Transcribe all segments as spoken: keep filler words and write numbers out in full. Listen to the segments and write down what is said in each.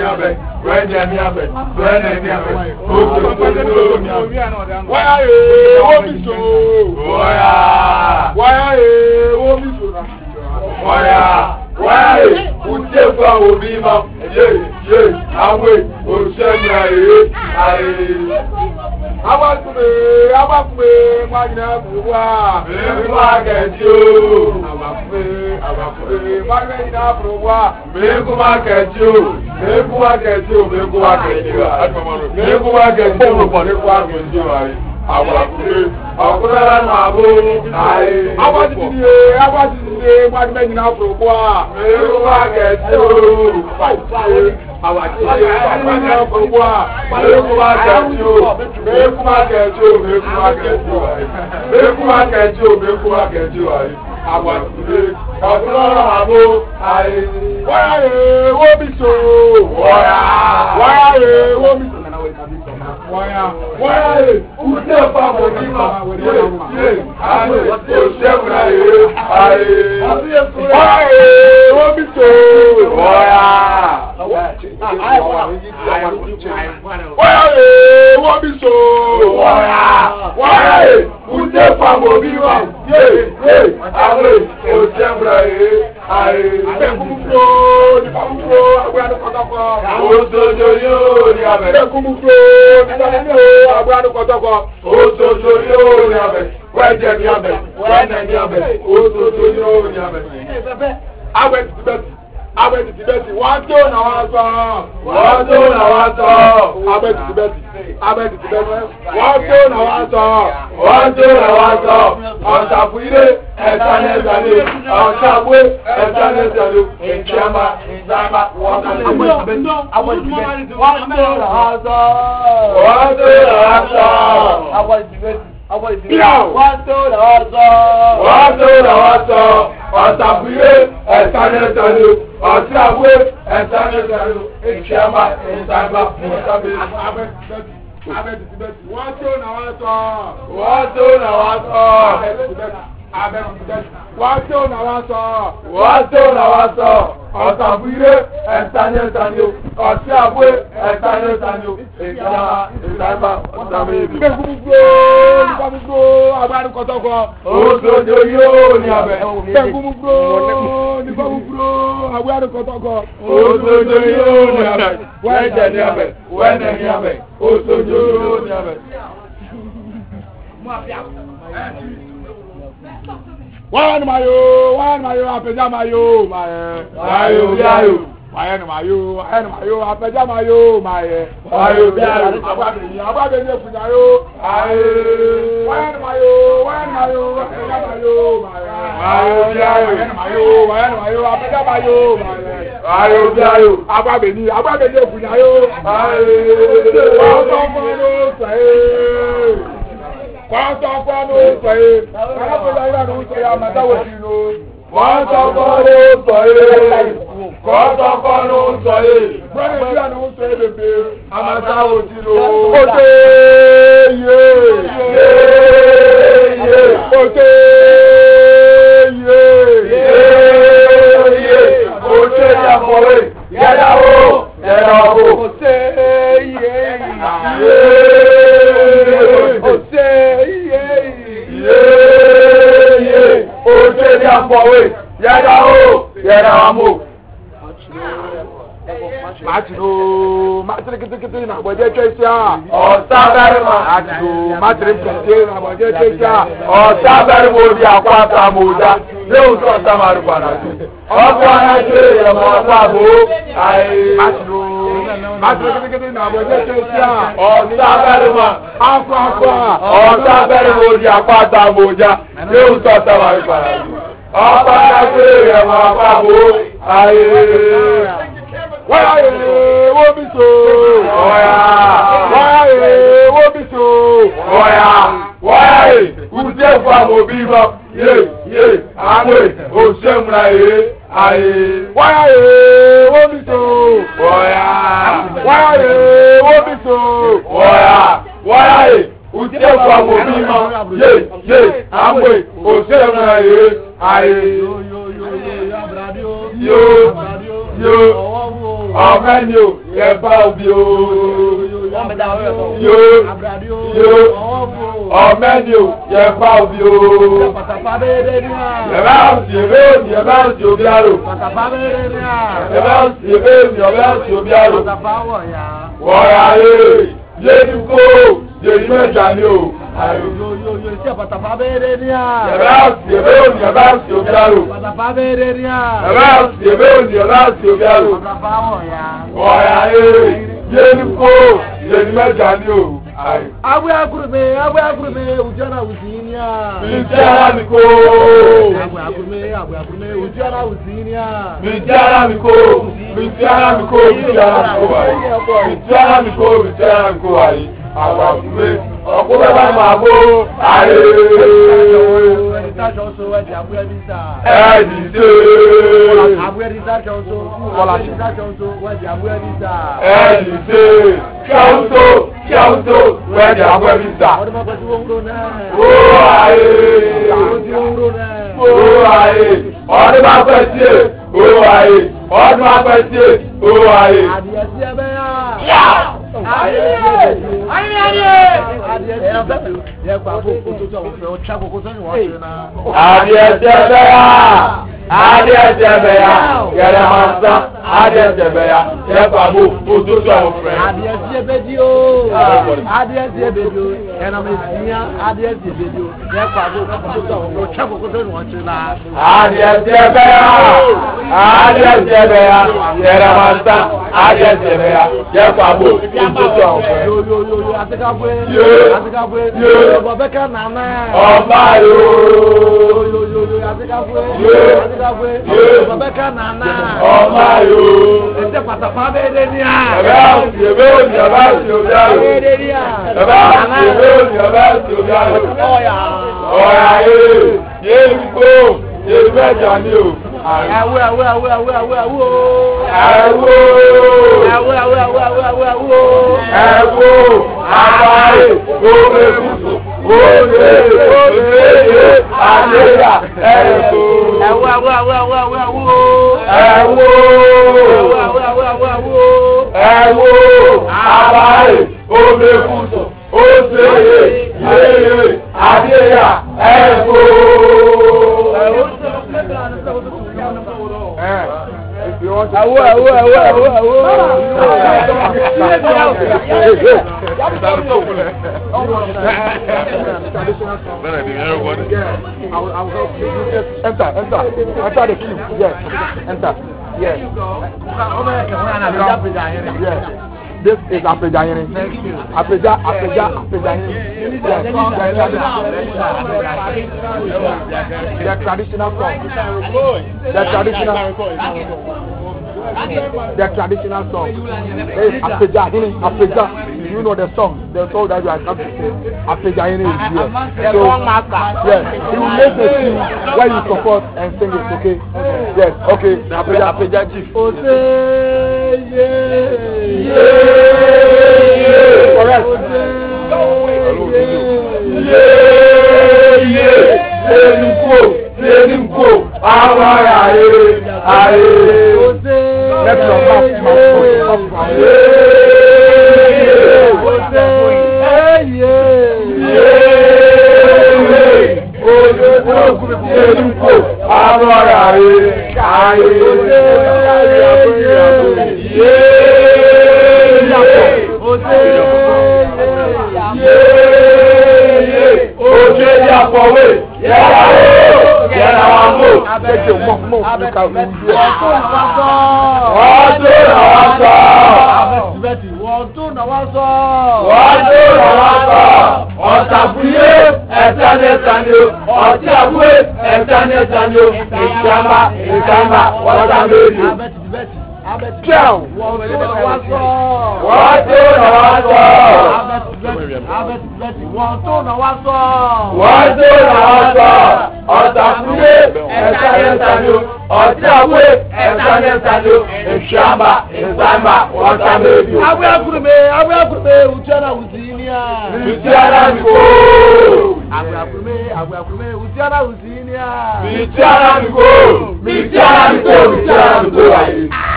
niabe, where the niabe, where the niabe, oh so so niabe. Why wo mi so? Oya. Why wo mi so na? Oya. Why? Uje fa obi ma. Ye ye. Awe o se na e. Ai. Abakume, abakume, magina buwa. Mewa kejo. Abakume, abakume, magina buwa. Mewa kejo. Mewa kejo, mewa kejo. Mewa kejo, mewa kejo ai. Abakume, abakume ma bo ai. Abajide, abajide, magina buwa. Mewa kejo. Awajide, magina buwa. Mewa kejo. Mekuma kejo, mekuma kejo ai. Mekuma kejo, mekuma kejo ai. Abakume, abakume ma bo ai. Why wo mi so? Oya. Why wo mi so? Why? Why? Uje fa mo ni ma. Ye, ye. Aye, o se bra ye. Aye. Why wo mi so? Oya. Why wo mi so? Oya. Why? Uje fa mo ni ma. Ye, ye. Aye, o se bra ye. Aye. Bekumufro, ni bamufro, agwado kotoko. Ojojo yo ni abe. Bekumufro, ni bamufro, agwado kotoko. Ojojo yo ni abe. Weje ni abe. Wene ni abe. Ojojo yo ni abe. Awe tibeti, awe tibeti, wato na wato. Wato na wato. Awe tibeti, awe tibeti, wato na wato. Wato na wato. Ọ̀sàfúire ẹ̀sánẹ́ ìsàlẹ̀. Ọ̀sàfúire ẹ̀sánẹ́ ìsàlẹ̀. Ìjàmbá ìjàmbá wọ́n kàn lè. Àwọn ìdíbẹ̀tì wọ́n tó rà á sọ. Wọ́n tó rà á sọ. Àwọn ìdíbẹ̀tì àwọn ìdíbẹ̀tì wọ́n tó rà á sọ. Wọ́n tó rà á sọ. Ọ̀sàfúire ẹ̀sánẹ́ ìsàlẹ̀. Ọ̀sàfúire ẹ̀sánẹ́ ìsàlẹ̀. Ìjàmbá ìjàmbá wọ́n kàn lè. Abẹ́tibẹ́tì, wọ́n tó na wọ́n sọ. Wọ́n tó na wọ́n sọ. Abẹ́tibẹ́tì, abẹ́tibẹ́tì, wọ́n tó na wọ́n sọ. Wọ́n tó na wọ́n sọ. Ọ̀sàfúire ẹ̀sánẹ́ ìsàlẹ̀. Ọ̀sàfúire ẹ̀sánẹ́ ìsàlẹ̀. Ìjàmbá ìjàmbá wọ́n kàn lè. Bekumufro, ni bamufro, agwado kotoko. Ojojo yóò ní abẹ. Bekumufro, ni bamufro, agwado kotoko. Ojojo yóò ní abẹ. Wẹ́jẹ̀ ní abẹ. Wẹ́nẹ̀ ní abẹ. Ojojo yóò ní abẹ. Wọ́n ma yo, wọ́n ma yo, apẹja ma yo, ma yẹ. Wáyé orí ayò. Wáyé ni ma yo, wáyé ni ma yo, apẹja ma yo, ma yẹ. Wáyé orí ayò. Agbábẹ̀ni, agbábẹ̀ni èfúnjà yo. Ayé. Wáyé ni ma yo, wáyé ni ma yo, apẹja ma yo, ma yẹ. Wáyé orí ayò. Wáyé ni ma yo, wáyé ni ma yo, apẹja ma yo, ma yẹ. Wáyé orí ayò. Agbábẹ̀ni, agbábẹ̀ni èfúnjà yo. Ayé. Wọ́n tọ́ fún ẹ ló sọ ẹ́. Wọ́n tọ́ fún ẹ ló sọ ẹ́. Alábòlá yìí ló ń sọ ya màtáwọ̀ sí i ló. Wọ́n tọ́ fọ́ ló sọ yé. Wọ́n tọ́ fọ́ ló sọ yé. Brọ́dẹ̀ yìí ló ń sọ ẹ́ bèbè. Àmàtáwò sí ló. Ó ṣe yé. Yé yé. Ó ṣe yé. Yé yé. Ó ṣe ní àfọwé. Yẹ́dá o. Yẹ́dá o. Ó ṣe yé. Yé yé. Ó ṣe yé. Yé yé. Ó ṣe ní àfọwé. Yẹ́dá o. Yẹ́dá wa mú. Mátìrò, mátìrì kìtìkìtì nà bọ̀jẹ̀ tẹ̀sí à. Ọ̀sá bẹ́rẹ̀ mọ̀. Mátìrò, mátìrì kìtìkìtì nà bọ̀jẹ̀ tẹ̀sí à. Ọ̀sá bẹ́rẹ̀ mo di àpáta mo dá. Léwu sọ sámárì padà sí. Ọkọ̀ ayé ẹ̀mọ́ ọ̀pá àbò. Mátìrò, mátìrì kìtìkìtì nà bọ̀jẹ̀ tẹ̀sí à. Ọ̀sá bẹ́rẹ̀ mọ̀. Afọ afọ à. Ọ̀sá bẹ́rẹ̀ mo di àpáta mo dá. Léwu sọ sámárì padà sí. Ọkọ̀ ayé ẹ̀mọ́ ọ̀pá àbò. Wáyà yé wo mi so. Ọ̀yà. Wáyà yé wo mi so. Ọ̀yà. Wáyà yé. Ùjẹ́ fún àwọn òbí mọ́. Yé yé. Àmọ́ òṣèmùrà yé. Ayé. Wáyà yé wo mi so. Ọ̀yà. Wáyà yé wo mi so. Ọ̀yà. Wáyà yé. Ùjẹ́ fún àwọn òbí mọ́. Yé yé. Àmọ́ òṣèmùrà yé. Ayé. Yo yo yo. ọ̀mẹ́ni o yẹ̀bá òbí o yo yo ọ̀mẹ́ni o yẹ̀bá òbí o yẹ̀bá òsì ebe òsì yẹ̀bá òsì òbí àrò yẹ̀bá òsì ebe òsì yẹ̀bá òsì òbí àrò wọ̀ọ̀yà rẹ̀ yéé kó yèyí mẹ́ta ni o. Yo ṣe pàtàkì abẹ́rẹ́ ní à. Yàrá òsì ebe òsì yẹ̀bá òsì òbí àrò. Pàtàkì abẹ́rẹ́ ní à. Yàrá òsì ebe òsì yẹ̀bá òsì òbí àrò. Pàtàkì wọ̀ọ̀yà. Wọ̀ọ̀yà rẹ̀ yéé kó yèyí mẹ́ta ni o. Abu akurume, abu akurume, ujana usinia. Mijara miko. Abu akurume, abu akurume, ujana usinia. Mijara miko, mijara miko, mijara miko ayi. Mijara miko, mijara miko ayi. Abu akurume, ọkùnrin bá máa bó ayé. Ẹni táṣọ so ẹ̀dì abúlé ní sá. Ẹ̀dì dé. Abúlé ní táṣọ so. Abúlé ní táṣọ so ẹ̀dì abúlé ní sá. Ẹ̀dì dé. Ṣọ́ńtò ṣọ́ńtò ẹ̀dì abúlé ní sá. Ọdún máa pẹ̀sí wọ́n ń ro náà. Ó ayé. Àwọn tí wọ́n ń ro náà. Ó ayé. Ọdún máa pẹ̀sí ẹ̀. Ó ayé. Ọdún máa pẹ̀sí ẹ̀. Ó ayé. Adìyẹ sí ẹ bẹ́ẹ̀ yá. Adìyẹ adìyẹ adìyẹ sí ẹ bẹ́ẹ̀ yẹ kó àbò kó tó tó àwọn fẹ́ ọ̀chá kókó sẹ́yìn wọ́n ṣe náà. Adìyẹ sí ẹ bẹ́ẹ̀ yá. Adìyẹ sí ẹ bẹ́ẹ̀ yá. Yẹ̀rẹ̀ máa sán. Adìyẹ sí ẹ bẹ́ẹ̀ yá. Yẹ kó àbò kó tó tó àwọn fẹ́. Adìyẹ sí ẹ bẹ́ẹ̀ di o. Adìyẹ sí ẹ bẹ́ẹ̀ di o. Ẹnà mi sì yá adìyẹ sí ẹ bẹ́ẹ̀ di o. Yẹ kó àbò kó tó tó àwọn fẹ́ ọ̀chá kókó sẹ́yìn wọ́n ṣe náà. Adìyẹ sí ẹ bẹ́ẹ̀ yá. Adìyẹ sí ẹ bẹ́ẹ̀ yá. Yẹ̀rẹ̀ máa sán. Adìyẹ sí ẹ bẹ́ẹ̀ yá. Yẹ kó àbò kó tó tó àwọn fẹ́. Yo yo yo yo atikabwe. Yo. Atikabwe. Yo. Ọba bẹ́kẹ̀ nànà. Ọba yóò. Yo yo yo yo atikabwe. Yo. Atikabwe. Yo. Ọba bẹ́kẹ̀ nànà. Ọba yóò. Ẹsẹ̀ pàtàkì abẹ́rẹ́ ní à. Ẹ̀bá òsì ebe òsì ẹ̀bá òsì òbí àrò. Abẹ́rẹ́ ní à. Ẹ̀bá òsì ebe òsì ẹ̀bá òsì òbí àrò. Ọ̀yà. Ọ̀yà yé yé kó yé mẹ́jà ni o. Ẹ̀wú ẹ̀wú ẹ̀wú ẹ̀wú ẹ̀wú ẹ̀wú o. Ẹ̀wó. Ẹ̀wú ẹ̀wú ẹ̀wú ẹ̀wú ẹ̀wú ẹ̀wú o. Ẹ̀wó. Àbáyé òwe kùsù. Òwe òwe àyèyà ẹ̀wó. Ẹ̀wú ẹ̀wú ẹ̀wú ẹ̀wú ẹ̀wú ẹ̀wú o. Ẹ̀wó. Ẹ̀wú ẹ̀wú ẹ̀wú ẹ̀wú ẹ̀wú o. Ẹ̀wó. Àbáyé òwe kùsù. Òṣèré yéyé àyèyà ẹ̀wó. Awo awo awo awo awo. Enter, enter, enter the queue. Yes, enter. Yes. Yes. This is Apejayini. Apeja, Apeja, Apejayini. Yes. The traditional song. The traditional. The traditional song. Hey, Apejayini, Apeja. You know the song. The song that you are come to say. Apejayini is here. So, yes, he will make the tune where you support and sing it. Okay. Yes. Okay. Apeja, Apeja chief. Correct. Let your mouth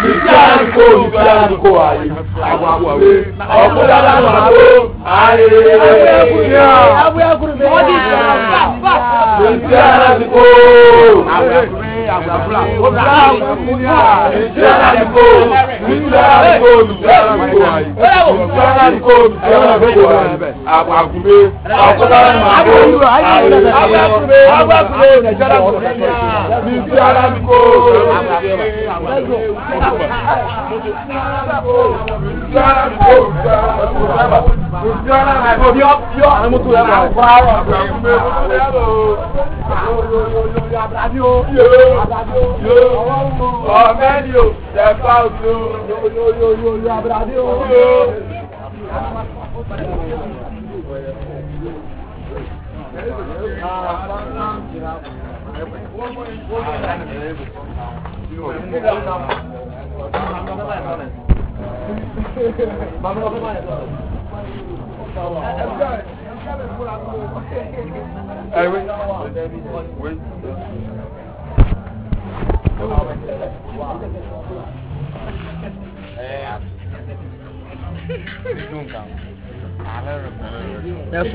Mitianiko, Mitianiko, ayi. Agwagwe. Ọ̀kúndàlá màbó. Ayi. Mitianiko. Mitianiko, Mitianiko, Mitianiko, ayi. Mitianiko, Mitianiko, ayi. Agwagwe. Ọ̀kúndàlá màbó. Ayi. Agwagwe. Mitianiko. Hey, wait. Wait. Yes,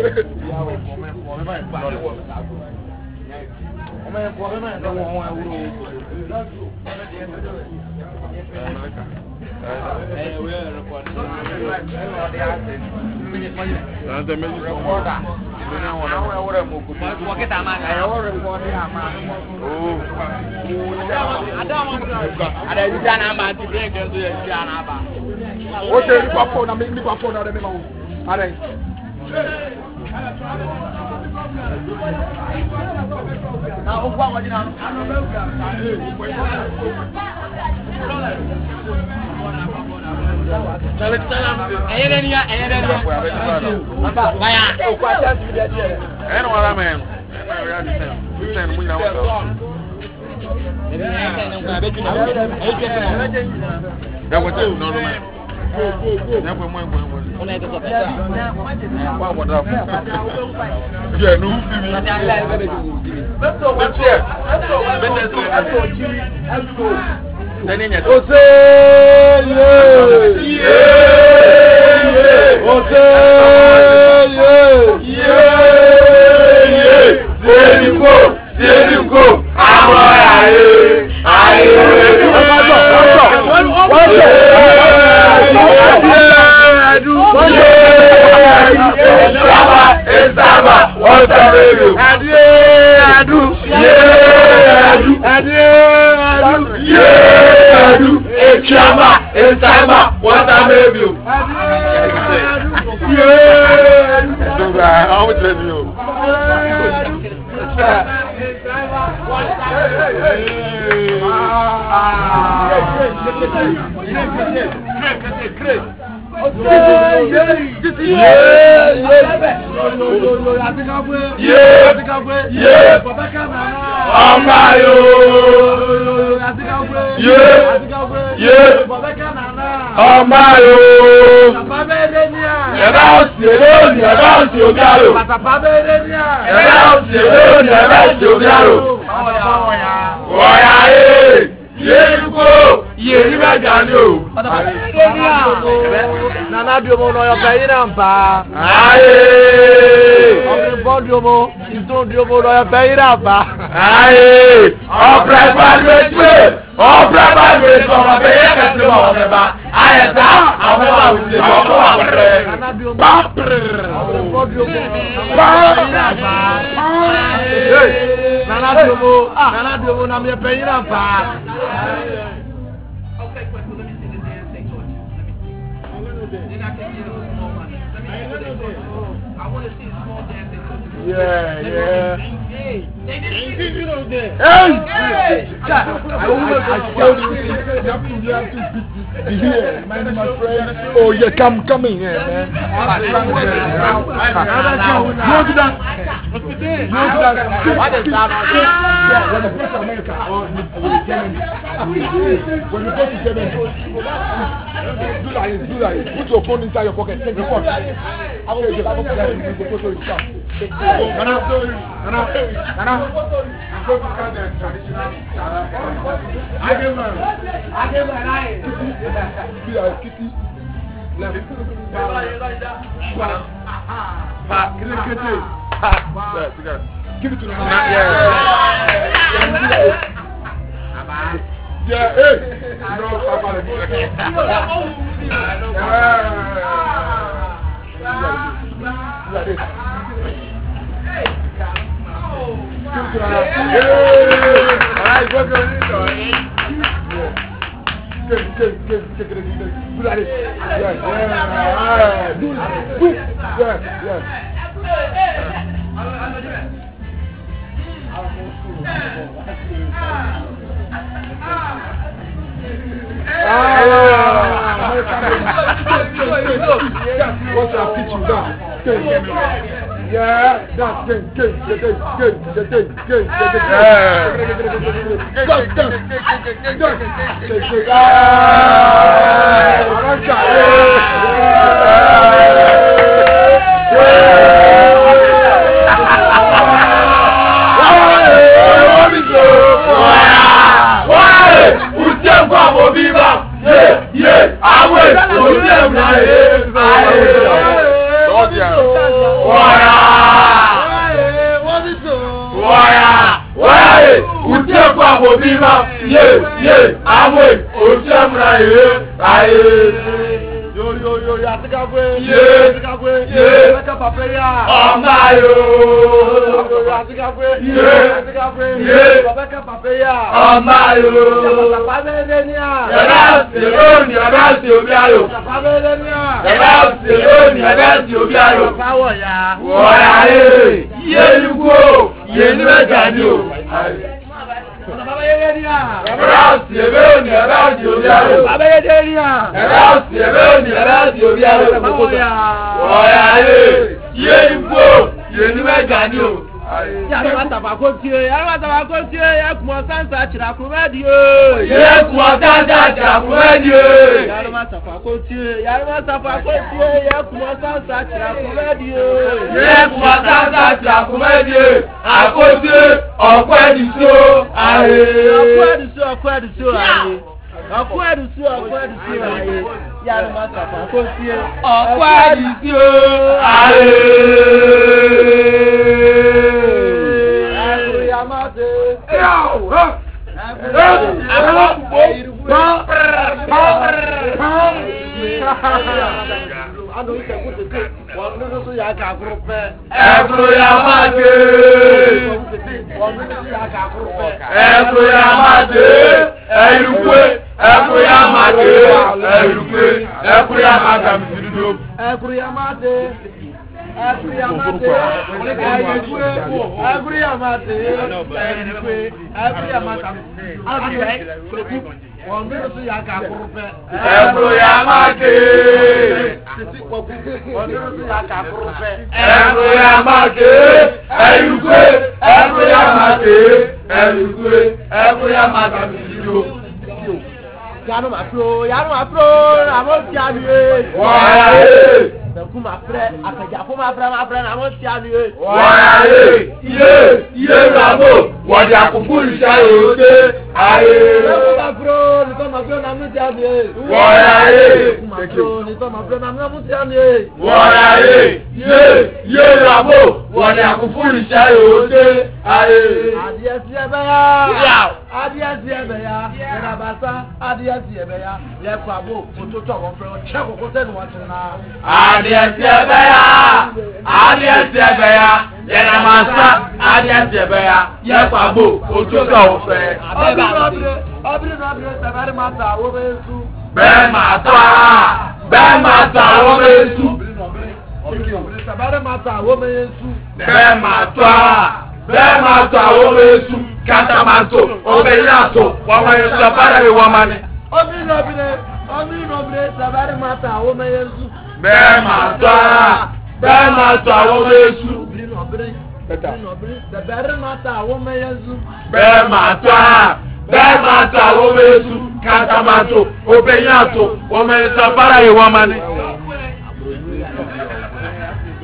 Yeah, yeah. Hey! They didn't see you over there. Hey! Hey! I always I told you you have to you have to be here. My my friend. Oh yeah, come come in here, man. No to that. No to that. What is that? When you go to America or Germany, when you go to Germany, do like do like put your phone inside your pocket. Take your phone. I will take your phone. You go to the shop. Nana, Nana, Nana. Go to Canada, traditional. I give her. I give her nine. Kitty, Kitty. Left. Pa, kitty, kitty. Pa, give it to the man. Yeah, hey. No, Papa. What I teach you that? Yeah, that's good, good, good, good, good, good, good, good,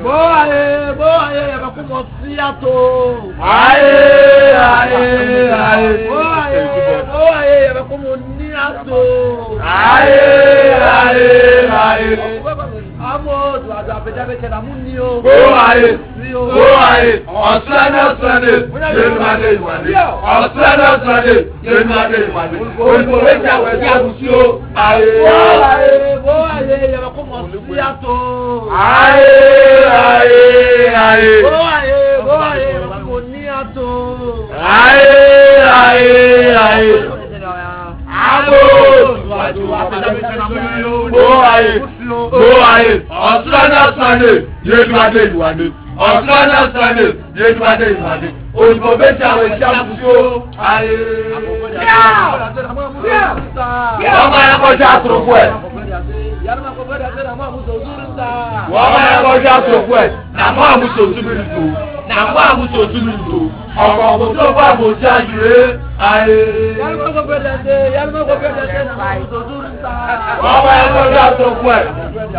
Boy, boy, abakumo siato. Aye, aye, aye. Boy, boy, abakumo niato. Aye, aye, aye. Amo, tu ada pejabe kena munio. Go aye, go aye. Osana osana, yemade yemade. Osana osana, yemade yemade. Olùkọ́lẹ́jà wẹ̀ sí àbùsíò. Aye, aye, boy, abakumo siato. Aye, aye, aye. Boy, boy, abakumo niato. Aye, aye, aye. Amo, go aye, go aye. Osana osana, yemade yemade. Osana osana, yemade yemade. Olùkọ́lẹ́jà wẹ̀ sí àbùsíò. Aye. Ọmọ ẹ kọjá àtúrọ̀kú ẹ̀. Wọ́n máa ń kọjá àtúrọ̀kú ẹ̀. Nàmú àmúṣe òtúmìrì tó. Nàmú àmúṣe òtúmìrì tó. Ọ̀pọ̀ ọ̀pọ̀ tó bá bò já yìí. Ayé. Wọ́n máa ń kọjá àtúrọ̀kú ẹ̀.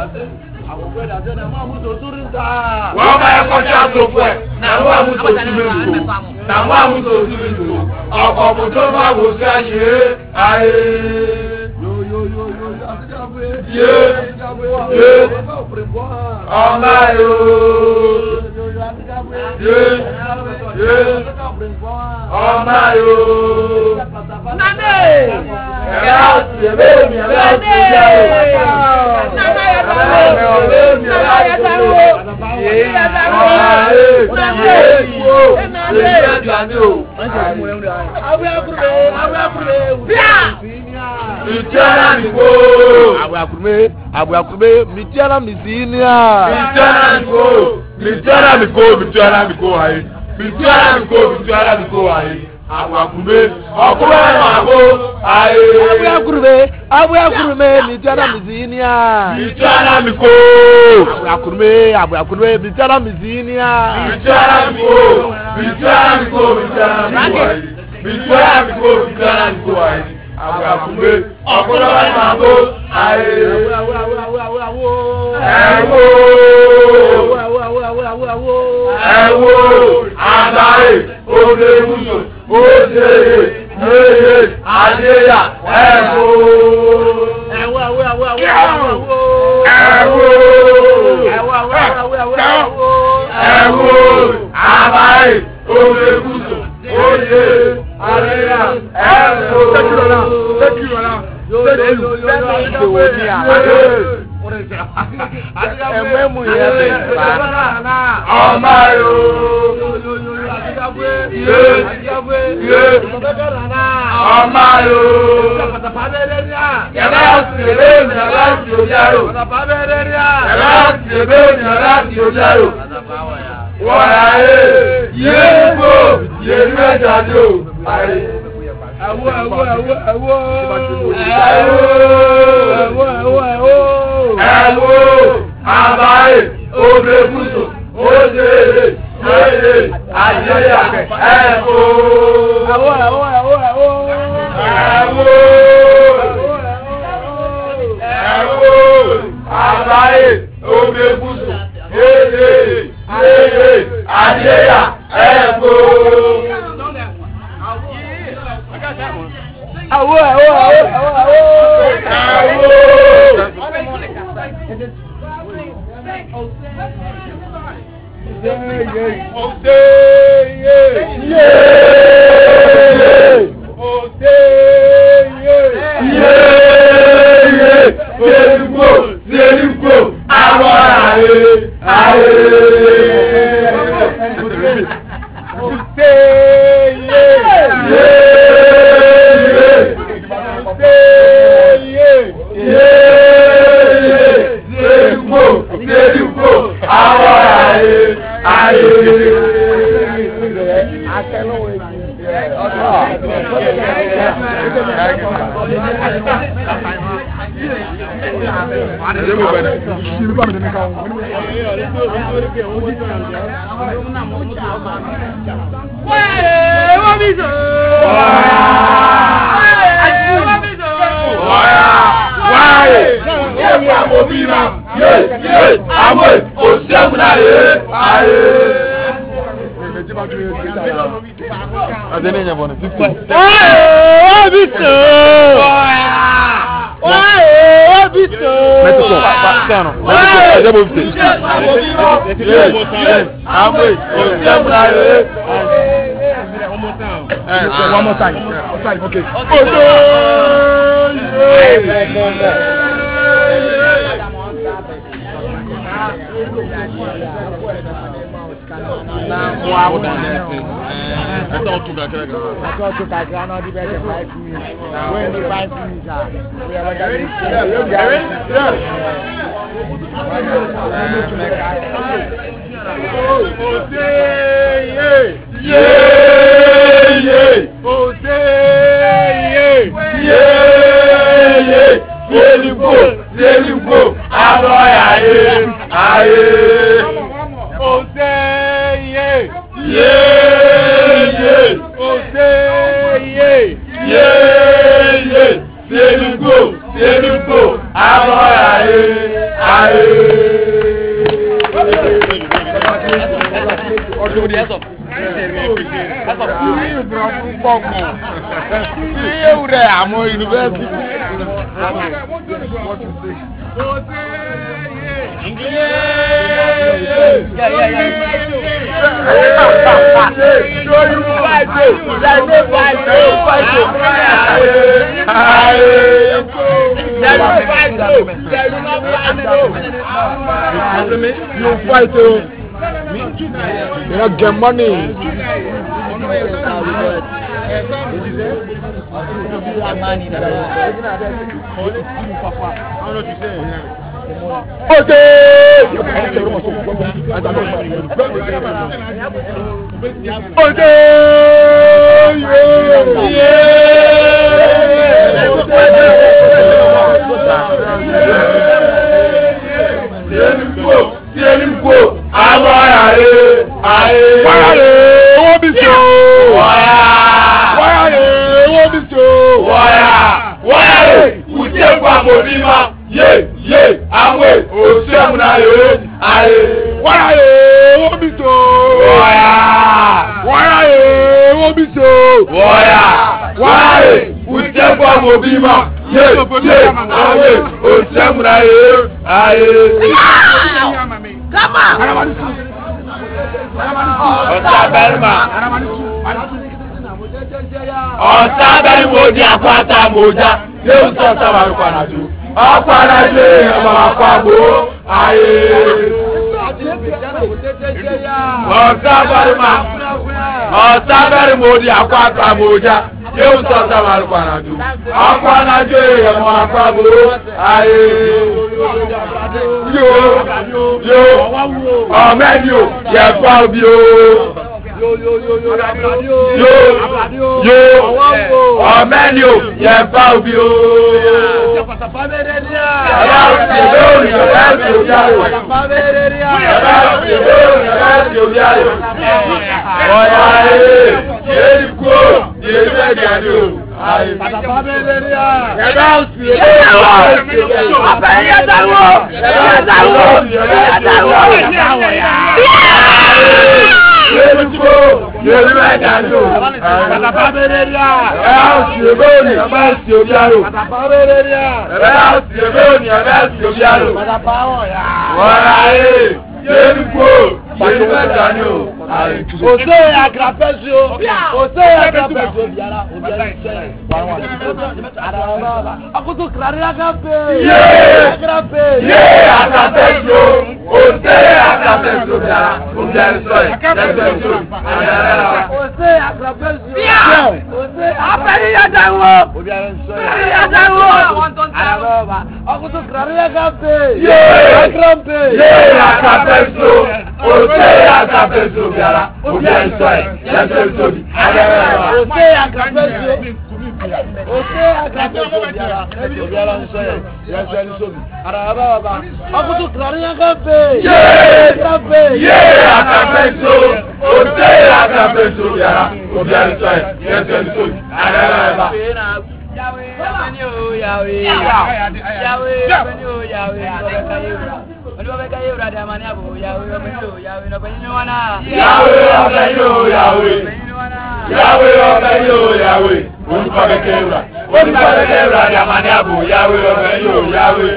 Wọ́n máa ń kọjá àtúrọ̀kú ẹ̀. Nàmú àmúṣe òtúmìrì tó. Nàmú àmúṣe òtúmìrì tó. Ọ̀pọ̀ ọ̀pọ̀ tó bá bò já yìí. Ayé. Ye, ye, ọmọ yo. Ye, ye, ọmọ yo. Nane. Ẹ̀rọ àti ẹ̀rọ mi ẹ̀rọ àti ìyá o. Nane yẹ ta wo. Nane yẹ ta wo. Ye, ọmọ ye, ye wo. Ye yẹ ta ni o. Awe akure, awe akure. Bia. Mitiara niko. Awe akure, awe akure. Mitiara mizinia. Mitiara niko. Mitiara niko, mitiara niko ayi. Mitiara niko, mitiara niko ayi. Awe akure, akure mako ayi. Awe akure, awe akure. Mitiara mizinia. Mitiara niko. Awe akure, awe akure. Mitiara mizinia. Mitiara niko. Mitiara niko, mitiara niko ayi. Mitiara niko, mitiara niko ayi. Awe akure, akure mako ayi. Awe awe awe awe awe. Ẹ̀wò. Awe awe awe awe awe. Ẹ̀wò. Àdáyé. Òde wúso. Òde yeye. Adéyà. Ẹ̀wò. Ẹ̀wò awe awe awe awe. Ẹ̀wò. Ẹ̀wò awe awe awe awe. Ẹ̀wò. Àdáyé. Òde wúso. Òde Adéyà. Ẹ̀wò. Ẹ̀mẹ́ mu yẹn lè fa. Ọmọ yo. Ye. Ye. Ọmọ yo. Yàrá ìṣèlè ní yàrá ìṣèlè ojàrò. Yàrá ìṣèlè ní yàrá ìṣèlè ojàrò. Wọ́n yà é. Yé gbó. Yé mẹ́ta ni o. Ẹ̀wọ́ ẹ̀wọ́ ẹ̀wọ́ ẹ̀wọ́. Ẹ̀wọ́ ẹ̀wọ́ ẹ̀wọ́. Ẹ̀wọ́ àbáyé obèkúso òjèlè yéyé àjẹyà ẹ̀wọ́. Ẹ̀wọ́ ẹ̀wọ́ ẹ̀wọ́ ẹ̀wọ́. Ẹ̀wọ́ ẹ̀wọ́ àbáyé obèkúso yéyé yéyé àjẹyà ẹ̀wọ́. Awo awo awo awo awo. Awo. Oseye. Yeye. Oseye. Yeye. Seriko. Seriko. Awo aye. Aye. Oseye. Yeye. Why? Why? ye ye amwe osemnaye aye Adene nyabone fifty. Oh, biso. Oh, biso. Meto Pakistano. Adebo fifty. Amwe osemnaye. Eh, one more time. One time, okay. I thought to that. I thought to that. I know the better five minutes. When the five minutes are, we are ready. You fight it. You don't get money. Ọ̀sábẹ́rì mojí àpáta moja yóò sọ sábàrù kwanaju ọ̀kwanaju ẹ̀mọ̀ àkwàgbó ayé. Ọ̀sábẹ́rì ma ọ̀sábẹ́rì mojí àpáta moja yóò sọ sábàrù kwanaju ọ̀kwanaju ẹ̀mọ̀ àkwàgbó ayé. Yo yo ọ̀mẹ́ni o yẹ fọ́ bí o. Yo yo yo yo yo yo ọmẹni o yẹ fa obi o. Yàrá ìṣèlú òní ọ̀rẹ́ ti obi ayò. Yàrá ìṣèlú òní ọ̀rẹ́ ti obi ayò. Ọ̀yà ayé yéé kú yéé mẹ́gà ni o. Yàrá ìṣèlú òní ọ̀rẹ́ ti obi ayò. Ọ̀bẹ yẹ dáwọ́ yẹ dáwọ́ yẹ dáwọ́. Yeluko, Yeluko, Katapabereria, Elsi Eboni, Elsi Obiaro, Katapabereria, Elsi Eboni, Elsi Obiaro, Katapaoya, Warae, Yeluko, Yeluko, Ose agrapesio, Ose agrapesio biara, Obiara ise, Akutu krari agape, Ye, agape, Ye agrapesio, Ose agrapesio biara, Obiara ise. Ose agrapesio, Ose aperi yadawo, Obiara ise, yadawo, Araba, Akutu krari agape, Ye, agape, Ye agrapesio, Ose agrapesio biara, Obiara ise, yadawo, Araba, Ose agrapesio. Ose agrapesio biara, Obiara ise, yadawo, Araba, Akutu krari agape, Ye, agape, Ye agrapesio. Ose agrapesio biara, Obiara ise, yadawo, Araba. Yahweh, Yahweh, Yahweh, Yahweh, Yahweh, Yahweh. Olúwàbẹ̀ká yóò rà dàmà ní àbò Yahweh ọ̀bẹ̀yìn Yahweh ọ̀bẹ̀yìn ni wọ́n náà. Yahweh ọ̀bẹ̀yìn Yahweh. Yahweh ọ̀bẹ̀yìn Yahweh. Olúwàbẹ̀ká yóò rà. Olúwàbẹ̀ká yóò rà dàmà ní àbò Yahweh ọ̀bẹ̀yìn Yahweh.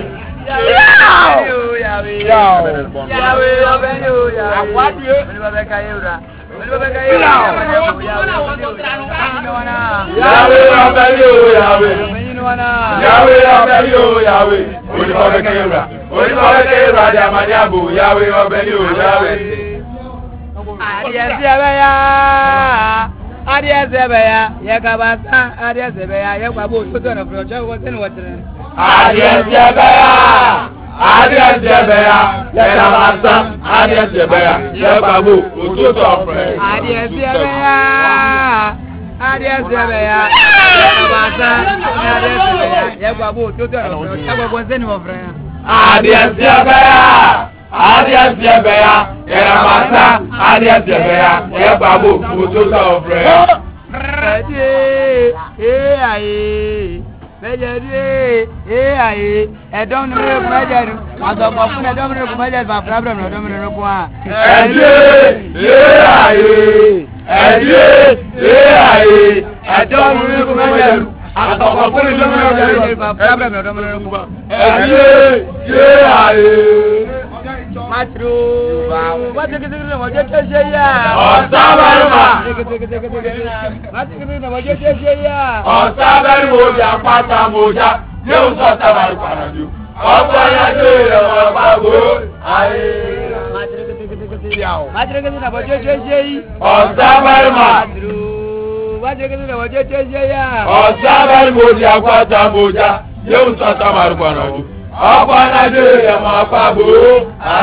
Yahweh Yahweh ọ̀bẹ̀yìn Yahweh. Olúwàbẹ̀ká yóò rà. Olúwàbẹ̀ká yóò rà dàmà ní àbò Yahweh ọ̀bẹ̀yìn ni wọ́n náà. Yahweh ọ̀bẹ̀yìn Yahweh. Ọ̀bẹ̀yìn ni wọ́n náà. Yahweh ọ̀bẹ̀yìn Yahweh. Olúwàbẹ̀ká yóò rà. Olúwàbẹ̀ká yóò rà dàmà ní àbò Yahweh ọ̀bẹ̀yìn Yahweh. Adiẹsẹ bẹya, adiẹsẹ bẹya, yẹ kaba san, adiẹsẹ bẹya, yẹ kaba o soso na fúlọ, jẹ́ wọ́n sẹ́ni wọ́n tẹ̀lé. Adiẹsẹ bẹya, adiẹsẹ bẹya, yẹ kaba san, adiẹsẹ bẹya, yẹ kaba o soso ọ̀fẹ́. Adiẹsẹ bẹya, adiẹsẹ bẹya, yẹ kaba san, adiẹsẹ bẹya, yẹ kaba o soso na fúlọ, jẹ́ wọ́n sẹ́ni wọ́n fẹ́. Adiẹsẹ bẹya. Adiẹsẹ bẹya, ẹ̀rọ̀mọ̀sá, adiẹsẹ bẹya, ẹ̀bàbò, òtútù ọ̀fẹ́. Bẹ́ẹ̀dì ee ayé, bẹ́ẹ̀dì ee ayé, ẹ̀dọ́m ní mílíọ̀nù mẹ́jẹ̀rù, àtọ̀kọ̀ fún ẹ̀dọ́m ní mílíọ̀nù mẹ́jẹ̀rù fún àfúrábìrì ní ọ̀dọ́m ní mílíọ̀nù kún wa. Ẹ̀dì ee ayé, ẹ̀dì ee ayé, ẹ̀dọ́m ní mílíọ̀nù mẹ́jẹ̀rù, àtọ̀kọ̀ fún ẹ̀dọ́m ní mílíọ̀nù mẹ́jẹ̀rù fún àfúrábìrì ní ọ̀dọ́m ní mílíọ̀nù kún wa. Ẹ̀dì ee ayé. Matro, wájú kìtìkìtì náà wọ́n jẹ́ kí ẹ ṣe yá. Ọ̀sá bẹ́rù mà. Wájú kìtìkìtì náà wọ́n jẹ́ kí ẹ ṣe yá. Ọ̀sá bẹ́rù mo jà pátá mo já, yóò sọ sábà ìpàdé jù. Ọ̀pọ̀ yájú rẹ̀ wọ́n bá wò ó. Wájú kìtìkìtì náà wọ́n jẹ́ kí ẹ ṣe yí. Ọ̀sá bẹ́rù mà. Wájú kìtìkìtì náà wọ́n jẹ́ kí ẹ ṣe yá. Ọ̀sá bẹ́rù mo jà pátá mo já, yóò sọ sábà ìpàdé jù. Ọ̀pọ̀ yájú rẹ̀ wọ́n bá wò ó.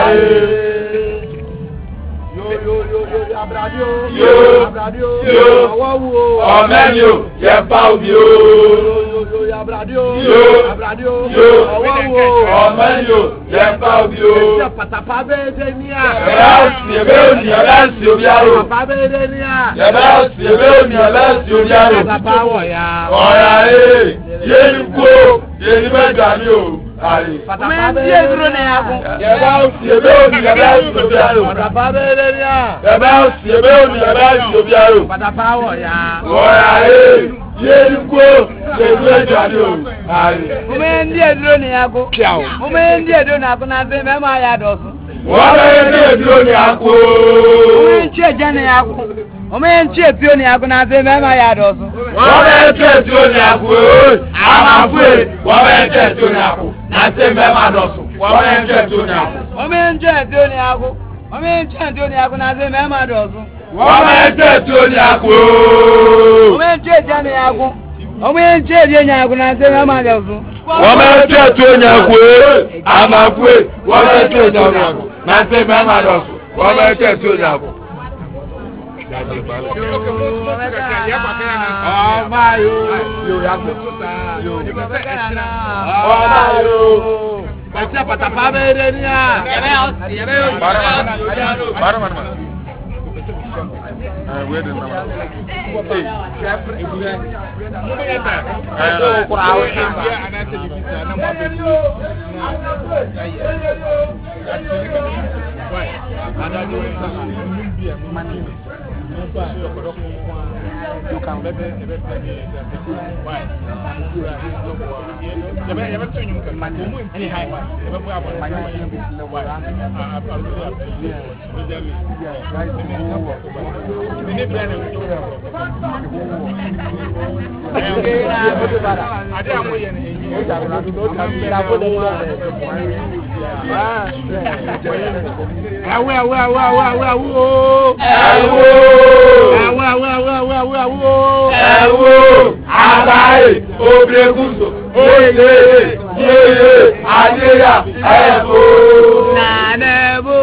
Yo yo yo yo abradio. Yo abradio. Yo Awawu o. Ọ̀mẹ́ni o, yẹ pa omi o. Yo yo yo abradio. Yo abradio. Yo Awawu o. Ọ̀mẹ́ni o, yẹ pa omi o. Ṣé pàtàkì bẹ́ẹ̀ dé ní à? Ẹ̀bẹ́ òsì ẹ̀bẹ́ òsì ẹ̀bẹ́ òsì omi arò. Pàtàkì bẹ́ẹ̀ dé ní à? Ẹ̀bẹ́ òsì ẹ̀bẹ́ òsì ẹ̀bẹ́ òsì omi arò. Pàtàkì wọ̀ ya. Ọ̀rá ẹ̀ yé ni kú o, yé ni mẹ́ta ni o. Ọmọ yẹn ti yé dúró ní ẹ̀kú. Ẹ̀bẹ́ òsì ẹ̀bẹ́ òsì ẹ̀bẹ́ òsì omi arò. Pàtàkì bẹ́ẹ̀ dé ní à? Ẹ̀bẹ́ òsì ẹ̀bẹ́ òsì ẹ̀bẹ́ òsì omi arò. Pàtàkì wọ̀ ya. Ọ̀rá ẹ̀ yé ni kú o, yé ni mẹ́ta ni o. Ọmọ yẹn ti yé dúró ní ẹ̀kú. Ọmọ yẹn ti yé dúró ní ẹ̀kú náà ṣe mẹ́mọ́ ayé àdọ̀sùn. Wọ́n bẹ́ẹ̀ ní èdúró ní àkó. Ọmọ yẹn ti yé jẹ́ ní ẹ̀kú. Ọmọ yẹn ti yé píó ní ẹ̀kú náà ṣe mẹ́mọ́ ayé àdọ̀sùn. Wọ́n bẹ́ẹ̀ tí èdúró ní àkó. Àmàfúè wọ́n bẹ́ẹ̀ tí èdúró ní àkó. Nàṣẹ mẹ́mà dọ̀sùn. Wọ́n bẹ́ẹ̀ tí èdúró ní àkó. Ọmọ yẹn ti yé píó ní ẹ̀kú. Ọmọ yẹn ti yé píó ní ẹ̀kú náà ṣe mẹ́mọ́ àdọ̀sùn. Wọ́n bẹ́ẹ̀ tí èdúró ní àkó. Ọmọ yẹn ti yé jẹ́ ní ẹ̀kú. Ọmọ yẹn ti yé jẹ́ ní ẹ̀kú náà ṣe mẹ́mọ́ àdọ̀sùn. Wọ́n bẹ́ẹ̀ tí èdúró ní àkó. Àmàfúè wọ́n bẹ́ẹ̀ tí èdúró ní àkó. Nàṣẹ mẹ́mà dọ̀sùn. Wọ́n bẹ́ẹ̀ tí èdúró ní àkó. Ọba yo. Yo yàgbẹ́. Yo. Ọba yo. Ẹsẹ̀ pàtàkì bẹ́ẹ̀ dé ní à? Yẹ́bẹ́ yọ sí, yẹ́bẹ́ yọ sí. Bára mọ̀ ní. Awo awo awo awo awo awo. Ẹ̀wò. Awo awo awo awo awo awo. Ẹ̀wò. Àbáyé obìnrin oyè yéyé adéyà ẹ̀wò. Nànẹ́bó.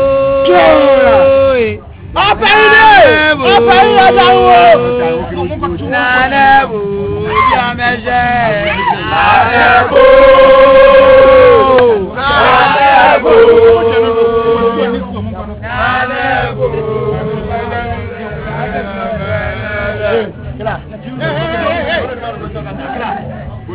Ọ̀pẹ̀ ilé. Ọ̀pẹ̀ ilé dáwọ́. Nànẹ́bó. Yàmẹ́sẹ̀. Nànẹ́bó. Nànẹ́bó.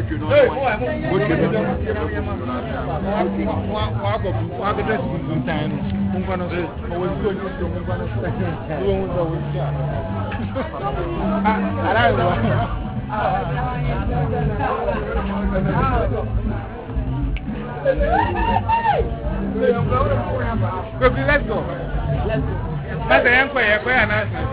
Let's go. Let's go. That's the end for you.